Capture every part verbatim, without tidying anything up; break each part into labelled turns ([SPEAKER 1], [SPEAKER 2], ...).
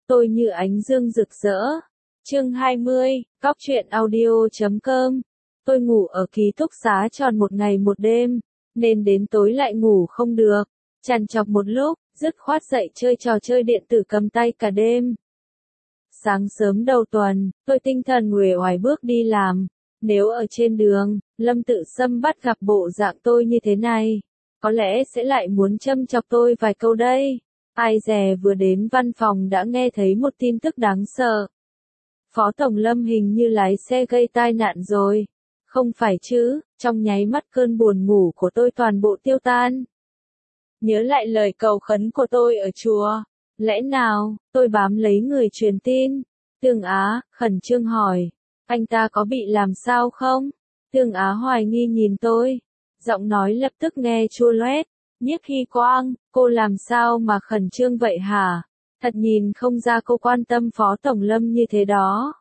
[SPEAKER 1] Tôi như ánh dương rực rỡ. Chương hai mươi, Góc truyện audio chấm com. Tôi ngủ ở ký túc xá tròn một ngày một đêm, nên đến tối lại ngủ không được. Trằn trọc một lúc, dứt khoát dậy chơi trò chơi điện tử cầm tay cả đêm. Sáng sớm đầu tuần, tôi tinh thần uể oải bước đi làm. Nếu ở trên đường, Lâm Tự Sâm bắt gặp bộ dạng tôi như thế này, có lẽ sẽ lại muốn châm chọc tôi vài câu đây. Ai dè vừa đến văn phòng đã nghe thấy một tin tức đáng sợ. Phó Tổng Lâm hình như lái xe gây tai nạn rồi. Không phải chứ, trong nháy mắt cơn buồn ngủ của tôi toàn bộ tiêu tan. Nhớ lại lời cầu khấn của tôi ở chùa. Lẽ nào, tôi bám lấy người truyền tin. Tương Á, khẩn trương hỏi, anh ta có bị làm sao không? Tương Á hoài nghi nhìn tôi. Giọng nói lập tức nghe chua loét. Nhiếp Hy Quang, cô làm sao mà khẩn trương vậy hả? Thật nhìn không ra cô quan tâm Phó Tổng Lâm như thế đó.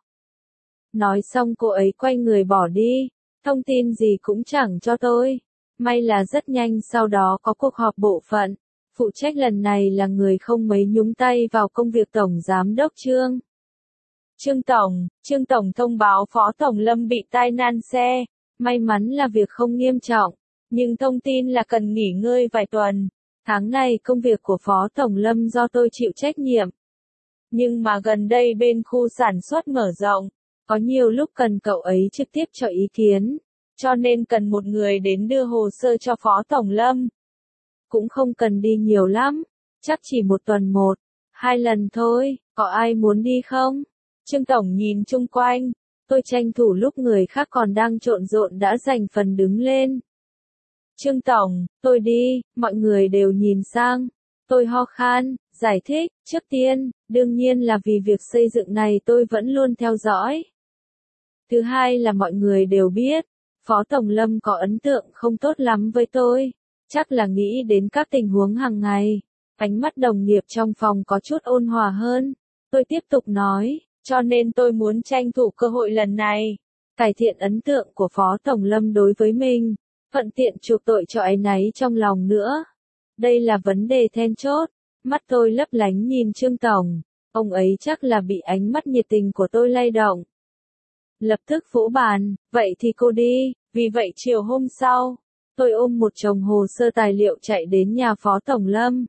[SPEAKER 1] Nói xong cô ấy quay người bỏ đi, thông tin gì cũng chẳng cho tôi. May là rất nhanh sau đó có cuộc họp bộ phận, phụ trách lần này là người không mấy nhúng tay vào công việc Tổng Giám đốc Trương. Trương Tổng, Trương Tổng thông báo Phó Tổng Lâm bị tai nạn xe, may mắn là việc không nghiêm trọng, nhưng thông tin là cần nghỉ ngơi vài tuần. Tháng này công việc của Phó Tổng Lâm do tôi chịu trách nhiệm. Nhưng mà gần đây bên khu sản xuất mở rộng, có nhiều lúc cần cậu ấy trực tiếp cho ý kiến, cho nên cần một người đến đưa hồ sơ cho Phó Tổng Lâm. Cũng không cần đi nhiều lắm, chắc chỉ một tuần một, hai lần thôi, có ai muốn đi không? Trương Tổng nhìn chung quanh, tôi tranh thủ lúc người khác còn đang trộn rộn đã giành phần đứng lên. Trương Tổng, tôi đi, mọi người đều nhìn sang. Tôi ho khan, giải thích, trước tiên, đương nhiên là vì việc xây dựng này tôi vẫn luôn theo dõi. Thứ hai là mọi người đều biết, Phó Tổng Lâm có ấn tượng không tốt lắm với tôi, chắc là nghĩ đến các tình huống hàng ngày. Ánh mắt đồng nghiệp trong phòng có chút ôn hòa hơn. Tôi tiếp tục nói, cho nên tôi muốn tranh thủ cơ hội lần này, cải thiện ấn tượng của Phó Tổng Lâm đối với mình. Thuận tiện chuộc tội cho áy náy trong lòng nữa. Đây là vấn đề then chốt. Mắt tôi lấp lánh nhìn Trương Tổng. Ông ấy chắc là bị ánh mắt nhiệt tình của tôi lay động. Lập tức vỗ bàn, vậy thì cô đi. Vì vậy chiều hôm sau, tôi ôm một chồng hồ sơ tài liệu chạy đến nhà Phó Tổng Lâm.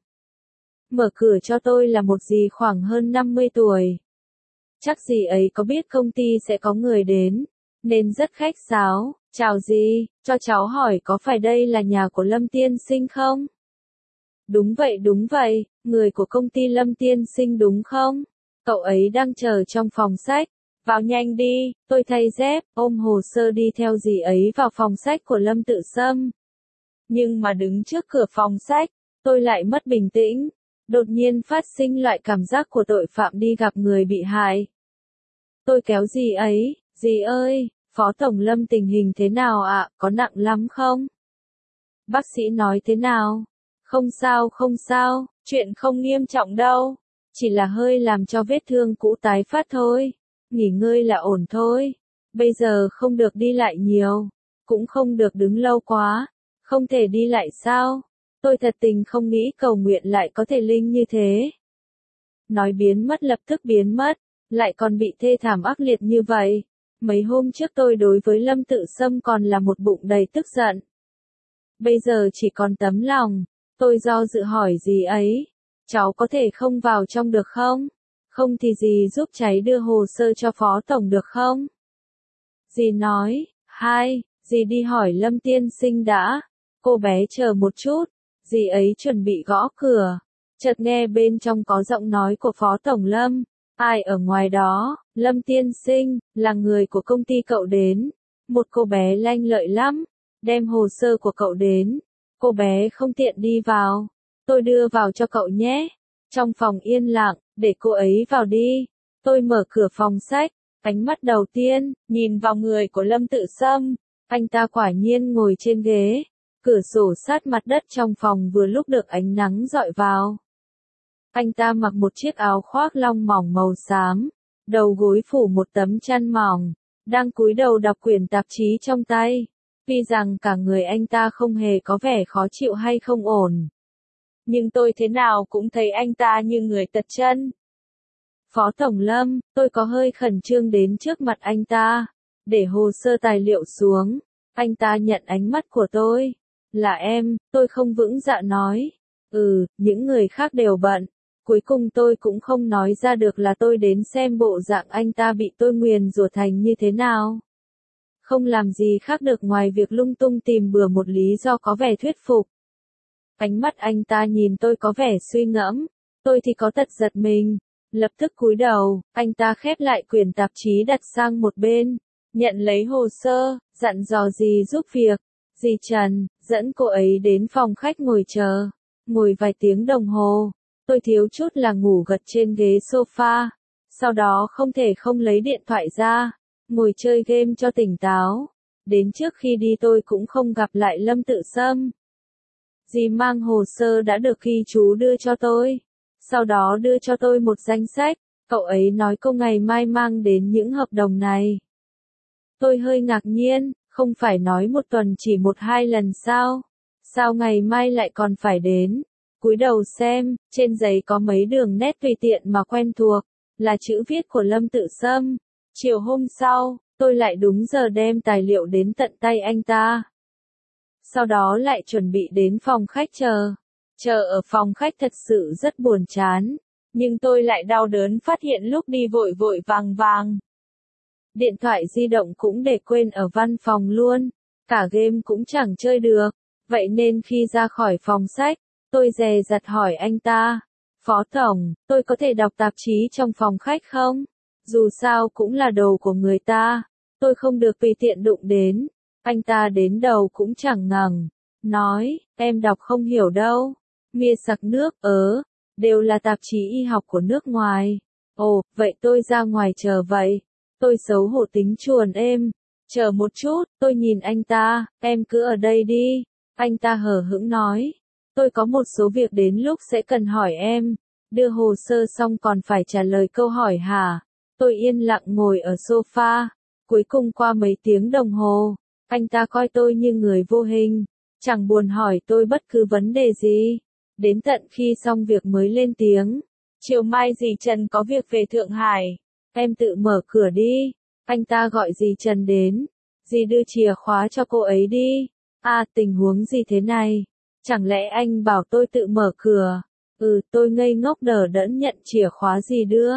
[SPEAKER 1] Mở cửa cho tôi là một dì khoảng hơn năm mươi tuổi. Chắc dì ấy có biết công ty sẽ có người đến, nên rất khách sáo. Chào dì, cho cháu hỏi có phải đây là nhà của Lâm Tiên Sinh không? Đúng vậy đúng vậy, người của công ty Lâm Tiên Sinh đúng không? Cậu ấy đang chờ trong phòng sách. Vào nhanh đi, tôi thay dép, ôm hồ sơ đi theo dì ấy vào phòng sách của Lâm Tự Sâm. Nhưng mà đứng trước cửa phòng sách, tôi lại mất bình tĩnh. Đột nhiên phát sinh loại cảm giác của tội phạm đi gặp người bị hại. Tôi kéo dì ấy, dì ơi, Phó Tổng Lâm tình hình thế nào ạ, có nặng lắm không? Bác sĩ nói thế nào? Không sao không sao, chuyện không nghiêm trọng đâu. Chỉ là hơi làm cho vết thương cũ tái phát thôi. Nghỉ ngơi là ổn thôi. Bây giờ không được đi lại nhiều. Cũng không được đứng lâu quá. Không thể đi lại sao? Tôi thật tình không nghĩ cầu nguyện lại có thể linh như thế. Nói biến mất lập tức biến mất. Lại còn bị thê thảm ác liệt như vậy. Mấy hôm trước tôi đối với Lâm Tự Sâm còn là một bụng đầy tức giận. Bây giờ chỉ còn tấm lòng. Tôi do dự hỏi dì ấy. Cháu có thể không vào trong được không? Không thì dì giúp cháy đưa hồ sơ cho Phó Tổng được không? Dì nói, hai, dì đi hỏi Lâm Tiên Sinh đã. Cô bé chờ một chút. Dì ấy chuẩn bị gõ cửa. Chợt nghe bên trong có giọng nói của Phó Tổng Lâm. Ai ở ngoài đó? Lâm Tiên Sinh, là người của công ty cậu đến. Một cô bé lanh lợi lắm. Đem hồ sơ của cậu đến. Cô bé không tiện đi vào. Tôi đưa vào cho cậu nhé. Trong phòng yên lặng, để cô ấy vào đi. Tôi mở cửa phòng sách. Ánh mắt đầu tiên, nhìn vào người của Lâm Tự Sâm. Anh ta quả nhiên ngồi trên ghế. Cửa sổ sát mặt đất trong phòng vừa lúc được ánh nắng rọi vào. Anh ta mặc một chiếc áo khoác lông mỏng màu xám, đầu gối phủ một tấm chăn mỏng, đang cúi đầu đọc quyển tạp chí trong tay. Tuy rằng cả người anh ta không hề có vẻ khó chịu hay không ổn, nhưng tôi thế nào cũng thấy anh ta như người tật chân. Phó Tổng Lâm, tôi có hơi khẩn trương đến trước mặt anh ta, để hồ sơ tài liệu xuống. Anh ta nhận ánh mắt của tôi. Là em, tôi không vững dạ nói. Ừ, những người khác đều bận. Cuối cùng tôi cũng không nói ra được là tôi đến xem bộ dạng anh ta bị tôi nguyền rủa thành như thế nào. Không làm gì khác được ngoài việc lung tung tìm bừa một lý do có vẻ thuyết phục. Ánh mắt anh ta nhìn tôi có vẻ suy ngẫm, tôi thì có tật giật mình. Lập tức cúi đầu, anh ta khép lại quyển tạp chí đặt sang một bên, nhận lấy hồ sơ, dặn dò dì giúp việc. Dì Trần, dẫn cô ấy đến phòng khách ngồi chờ. Ngồi vài tiếng đồng hồ, tôi thiếu chút là ngủ gật trên ghế sofa. Sau đó không thể không lấy điện thoại ra, ngồi chơi game cho tỉnh táo. Đến trước khi đi tôi cũng không gặp lại Lâm Tự Sâm. Dì mang hồ sơ đã được ghi chú đưa cho tôi. Sau đó đưa cho tôi một danh sách, cậu ấy nói cô ngày mai mang đến những hợp đồng này. Tôi hơi ngạc nhiên, không phải nói một tuần chỉ một hai lần sao? Sao ngày mai lại còn phải đến? Cúi đầu xem, trên giấy có mấy đường nét tùy tiện mà quen thuộc, là chữ viết của Lâm Tự Sâm. Chiều hôm sau, tôi lại đúng giờ đem tài liệu đến tận tay anh ta. Sau đó lại chuẩn bị đến phòng khách chờ. Chờ ở phòng khách thật sự rất buồn chán, nhưng tôi lại đau đớn phát hiện lúc đi vội vội vàng vàng. Điện thoại di động cũng để quên ở văn phòng luôn, cả game cũng chẳng chơi được, vậy nên khi ra khỏi phòng sách, tôi dè dặt hỏi anh ta, Phó Tổng, tôi có thể đọc tạp chí trong phòng khách không? Dù sao cũng là đồ của người ta, tôi không được tùy tiện đụng đến. Anh ta đến đầu cũng chẳng ngẩng, nói, em đọc không hiểu đâu. Mia sặc nước, ớ, đều là tạp chí y học của nước ngoài. Ồ, vậy tôi ra ngoài chờ vậy. Tôi xấu hổ tính chuồn êm. Chờ một chút, tôi nhìn anh ta, em cứ ở đây đi. Anh ta hờ hững nói. Tôi có một số việc đến lúc sẽ cần hỏi em. Đưa hồ sơ xong còn phải trả lời câu hỏi hả? Tôi yên lặng ngồi ở sofa. Cuối cùng qua mấy tiếng đồng hồ, anh ta coi tôi như người vô hình. Chẳng buồn hỏi tôi bất cứ vấn đề gì. Đến tận khi xong việc mới lên tiếng. Chiều mai dì Trần có việc về Thượng Hải. Em tự mở cửa đi. Anh ta gọi dì Trần đến. Dì đưa chìa khóa cho cô ấy đi. À, tình huống gì thế này? Chẳng lẽ anh bảo tôi tự mở cửa? Ừ, tôi ngây ngốc đờ đẫn nhận chìa khóa dì đưa.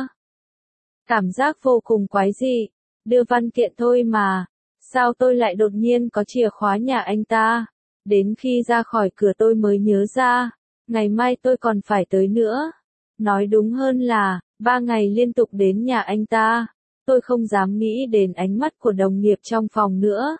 [SPEAKER 1] Cảm giác vô cùng quái dị. Đưa văn kiện thôi mà. Sao tôi lại đột nhiên có chìa khóa nhà anh ta? Đến khi ra khỏi cửa tôi mới nhớ ra. Ngày mai tôi còn phải tới nữa. Nói đúng hơn là, ba ngày liên tục đến nhà anh ta. Tôi không dám nghĩ đến ánh mắt của đồng nghiệp trong phòng nữa.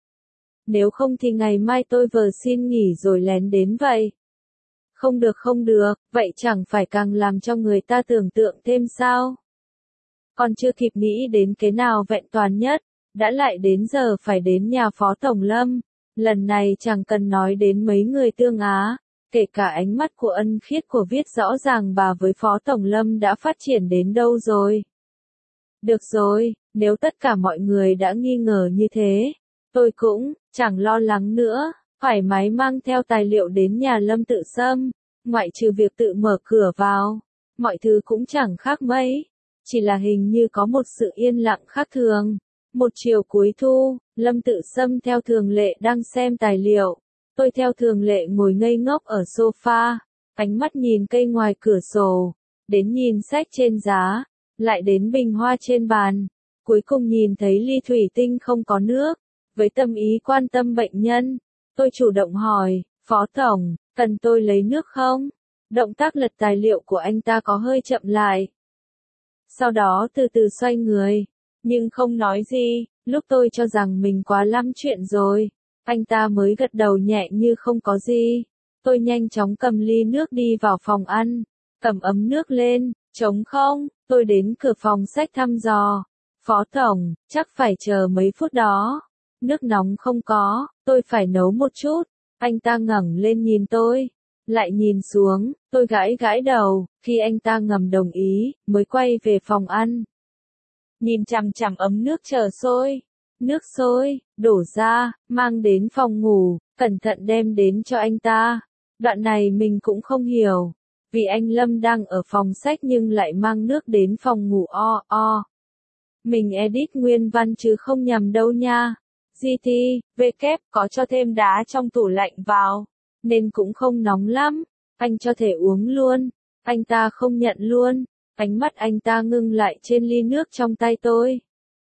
[SPEAKER 1] Nếu không thì ngày mai tôi vờ xin nghỉ rồi lén đến vậy. Không được không được, vậy chẳng phải càng làm cho người ta tưởng tượng thêm sao? Còn chưa kịp nghĩ đến cái nào vẹn toàn nhất, đã lại đến giờ phải đến nhà Phó Tổng Lâm. Lần này chẳng cần nói đến mấy người Tương Á. Kể cả ánh mắt của Ân Khiết của viết rõ ràng bà với Phó Tổng Lâm đã phát triển đến đâu rồi. Được rồi, nếu tất cả mọi người đã nghi ngờ như thế, tôi cũng chẳng lo lắng nữa, thoải mái mang theo tài liệu đến nhà Lâm Tự Sâm, ngoại trừ việc tự mở cửa vào, mọi thứ cũng chẳng khác mấy, chỉ là hình như có một sự yên lặng khác thường. Một chiều cuối thu, Lâm Tự Sâm theo thường lệ đang xem tài liệu. Tôi theo thường lệ ngồi ngây ngốc ở sofa, ánh mắt nhìn cây ngoài cửa sổ, đến nhìn sách trên giá, lại đến bình hoa trên bàn, cuối cùng nhìn thấy ly thủy tinh không có nước. Với tâm ý quan tâm bệnh nhân, tôi chủ động hỏi, Phó Tổng, cần tôi lấy nước không? Động tác lật tài liệu của anh ta có hơi chậm lại. Sau đó từ từ xoay người, nhưng không nói gì, lúc tôi cho rằng mình quá lắm chuyện rồi. Anh ta mới gật đầu nhẹ như không có gì. Tôi nhanh chóng cầm ly nước đi vào phòng ăn, cầm ấm nước lên, trống không, tôi đến cửa phòng sách thăm dò. Phó Tổng, chắc phải chờ mấy phút đó. Nước nóng không có, tôi phải nấu một chút. Anh ta ngẩng lên nhìn tôi, lại nhìn xuống, tôi gãi gãi đầu, khi anh ta ngầm đồng ý, mới quay về phòng ăn. Nhìn chằm chằm ấm nước chờ sôi. Nước sôi, đổ ra, mang đến phòng ngủ, cẩn thận đem đến cho anh ta. Đoạn này mình cũng không hiểu. Vì anh Lâm đang ở phòng sách nhưng lại mang nước đến phòng ngủ o o. Mình edit nguyên văn chứ không nhầm đâu nha. giê tê, vê kép, có cho thêm đá trong tủ lạnh vào, nên cũng không nóng lắm. Anh cho thể uống luôn. Anh ta không nhận luôn. Ánh mắt anh ta ngưng lại trên ly nước trong tay tôi.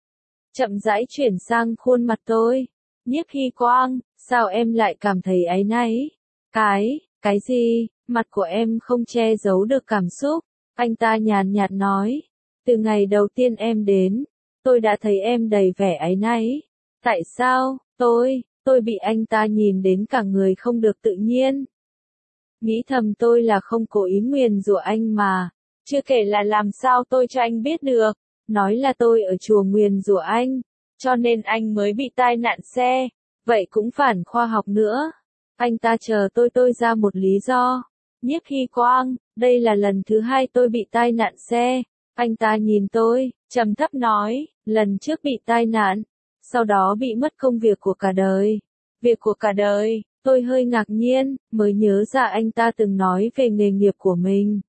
[SPEAKER 1] Chậm rãi chuyển sang khuôn mặt tôi. Nhiếp Hy Quang, sao em lại cảm thấy áy náy? Cái, cái gì? Mặt của em không che giấu được cảm xúc. Anh ta nhàn nhạt nói. Từ ngày đầu tiên em đến, tôi đã thấy em đầy vẻ áy náy. Tại sao? Tôi, tôi bị anh ta nhìn đến cả người không được tự nhiên. Nghĩ thầm tôi là không cố ý nguyền rủa anh mà. Chưa kể là làm sao tôi cho anh biết được. Nói là tôi ở chùa nguyền rủa anh. Cho nên anh mới bị tai nạn xe. Vậy cũng phản khoa học nữa. Anh ta chờ tôi tôi ra một lý do. Nhiếp Hy Quang, đây là lần thứ hai tôi bị tai nạn xe. Anh ta nhìn tôi, trầm thấp nói, lần trước bị tai nạn. Sau đó bị mất công việc của cả đời. Việc của cả đời, tôi hơi ngạc nhiên, mới nhớ ra anh ta từng nói về nghề nghiệp của mình.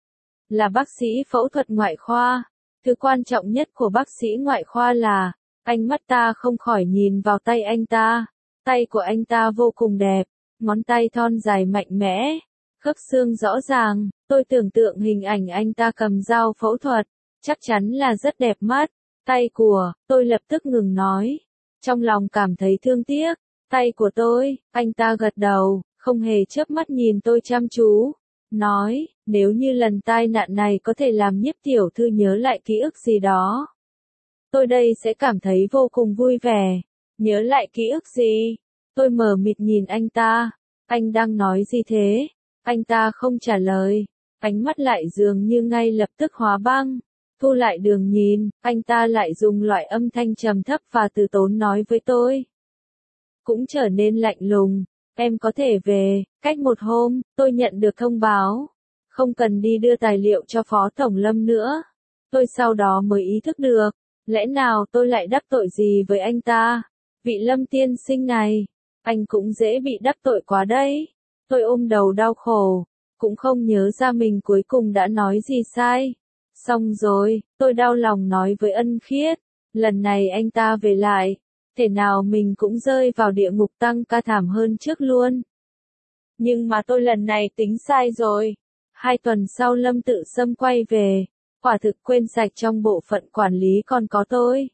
[SPEAKER 1] Là bác sĩ phẫu thuật ngoại khoa. Thứ quan trọng nhất của bác sĩ ngoại khoa là, ánh mắt ta không khỏi nhìn vào tay anh ta. Tay của anh ta vô cùng đẹp, ngón tay thon dài mạnh mẽ, khớp xương rõ ràng. Tôi tưởng tượng hình ảnh anh ta cầm dao phẫu thuật, chắc chắn là rất đẹp mắt. Tay của, tôi lập tức ngừng nói. Trong lòng cảm thấy thương tiếc. Tay của tôi, anh ta gật đầu, không hề chớp mắt nhìn tôi chăm chú. Nói, nếu như lần tai nạn này có thể làm Nhiếp tiểu thư nhớ lại ký ức gì đó, tôi đây sẽ cảm thấy vô cùng vui vẻ. Nhớ lại ký ức gì? Tôi mờ mịt nhìn anh ta. Anh đang nói gì thế? Anh ta không trả lời. Ánh mắt lại dường như ngay lập tức hóa băng. Thu lại đường nhìn, anh ta lại dùng loại âm thanh trầm thấp và từ tốn nói với tôi. Cũng trở nên lạnh lùng. Em có thể về. Cách một hôm, tôi nhận được thông báo. Không cần đi đưa tài liệu cho Phó Tổng Lâm nữa. Tôi sau đó mới ý thức được. Lẽ nào tôi lại đắc tội gì với anh ta? Vị Lâm tiên sinh này, anh cũng dễ bị đắc tội quá đấy. Tôi ôm đầu đau khổ, cũng không nhớ ra mình cuối cùng đã nói gì sai. Xong rồi, tôi đau lòng nói với Ân Khiết, lần này anh ta về lại, thể nào mình cũng rơi vào địa ngục tăng ca thảm hơn trước luôn. Nhưng mà tôi lần này tính sai rồi. Hai tuần sau Lâm Tự Sâm quay về, quả thực quên sạch trong bộ phận quản lý còn có tôi.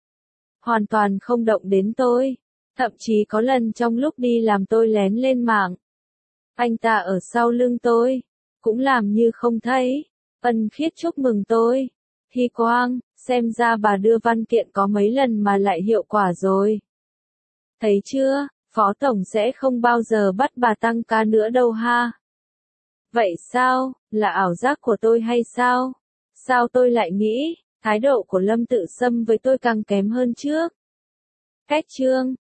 [SPEAKER 1] Hoàn toàn không động đến tôi. Thậm chí có lần trong lúc đi làm tôi lén lên mạng. Anh ta ở sau lưng tôi, cũng làm như không thấy. Ân Khiết chúc mừng tôi. Hy Quang, xem ra bà đưa văn kiện có mấy lần mà lại hiệu quả rồi. Thấy chưa, Phó Tổng sẽ không bao giờ bắt bà tăng ca nữa đâu ha. Vậy sao, là ảo giác của tôi hay sao? Sao tôi lại nghĩ, thái độ của Lâm Tự Sâm với tôi càng kém hơn trước? Cách chương